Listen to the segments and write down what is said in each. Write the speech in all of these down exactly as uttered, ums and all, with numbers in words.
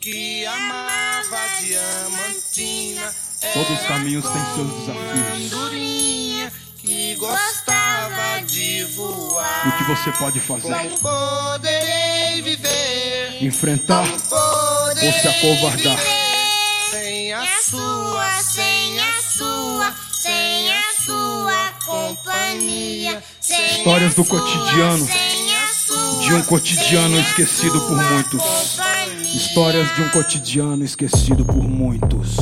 que amava Diamantina. Todos os caminhos têm seus desafios. Andorinha que gostava de voar. E o que você pode fazer? Como poderei viver? Enfrentar ou se acovardar? Sem a sua, sem a sua, sem a sua companhia. Sem Histórias do a sua, cotidiano, sem a sua, de um cotidiano sem a esquecido por sua muitos. companhia. Histórias de um cotidiano esquecido por muitos.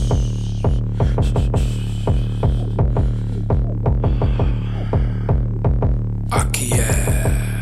Aqui é.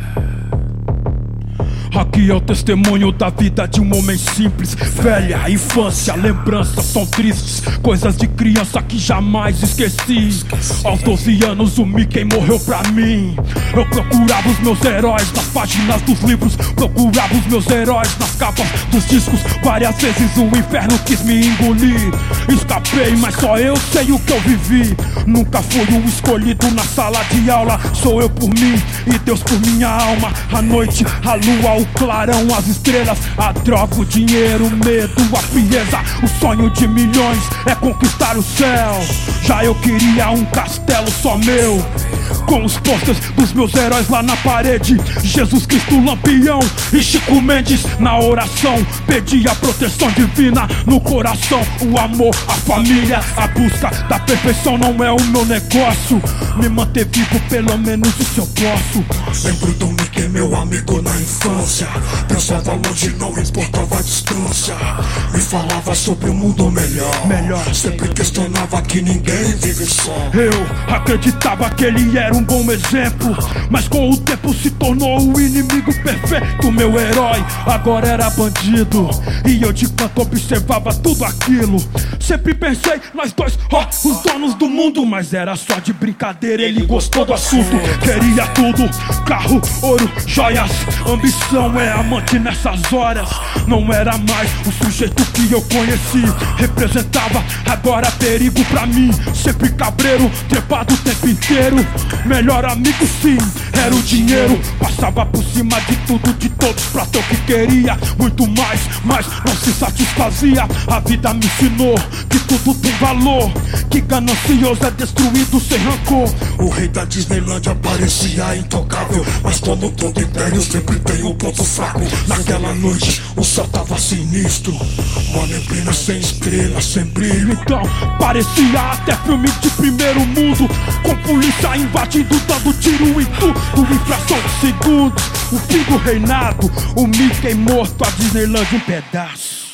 Aqui é o testemunho da vida de um homem simples. Velha infância, lembranças são tristes, coisas de criança que jamais esqueci. Aos doze anos o Mickey morreu pra mim. Eu procurava os meus heróis nas páginas dos livros, procurava os meus heróis nas capas dos discos. Várias vezes o inferno quis me engolir. Escapei, mas só eu sei o que eu vivi. Nunca fui o escolhido na sala de aula. Sou eu por mim e Deus por minha alma. A noite, a lua, o clarão, as estrelas, a droga, o dinheiro, o medo, a frieza. O sonho de milhões é conquistar o céu. Já eu queria um castelo só meu, com os posters dos meus heróis lá na parede. Jesus Cristo Lampião e Chico Mendes na oração. Pedi a proteção divina no coração. O amor, a família, a busca da perfeição não é o meu negócio. Me manter vivo, pelo menos isso eu posso. Lembro do Mickey, meu amigo na infância. Pensava longe, não importava a distância. Me falava sobre um mundo melhor, melhor. Sempre questionava que ninguém vive só. Eu acreditava que ele era um bom exemplo, mas com o tempo se tornou o inimigo perfeito. Meu herói agora era bandido, e eu de canto observava tudo aquilo. Sempre pensei, nós dois, ó, oh, os donos do mundo. Mas era só de brincadeira, ele gostou do assunto. Queria tudo, carro, ouro, joias. Ambição é amante nessas horas. Não era mais o sujeito que eu conheci. Representava agora perigo pra mim. Sempre cabreiro, trepado o tempo inteiro. Melhor amigo sim, era o dinheiro. Passava por cima de tudo, de todos, pra ter o que queria. Muito mais, mas não se satisfazia. A vida me ensinou que tudo tem valor, que ganancioso é destruído sem rancor. O rei da Disneylândia parecia intocável, mas como todo império sempre tem um ponto fraco. Naquela noite o céu tava sinistro, uma neblina sem estrelas, sem brilho. Então parecia até filme de primeiro mundo, com polícia invadindo, dando tiro em tudo. Infração de segundos, o fim do reinado, o Mickey morto, a Disneylândia em pedaços.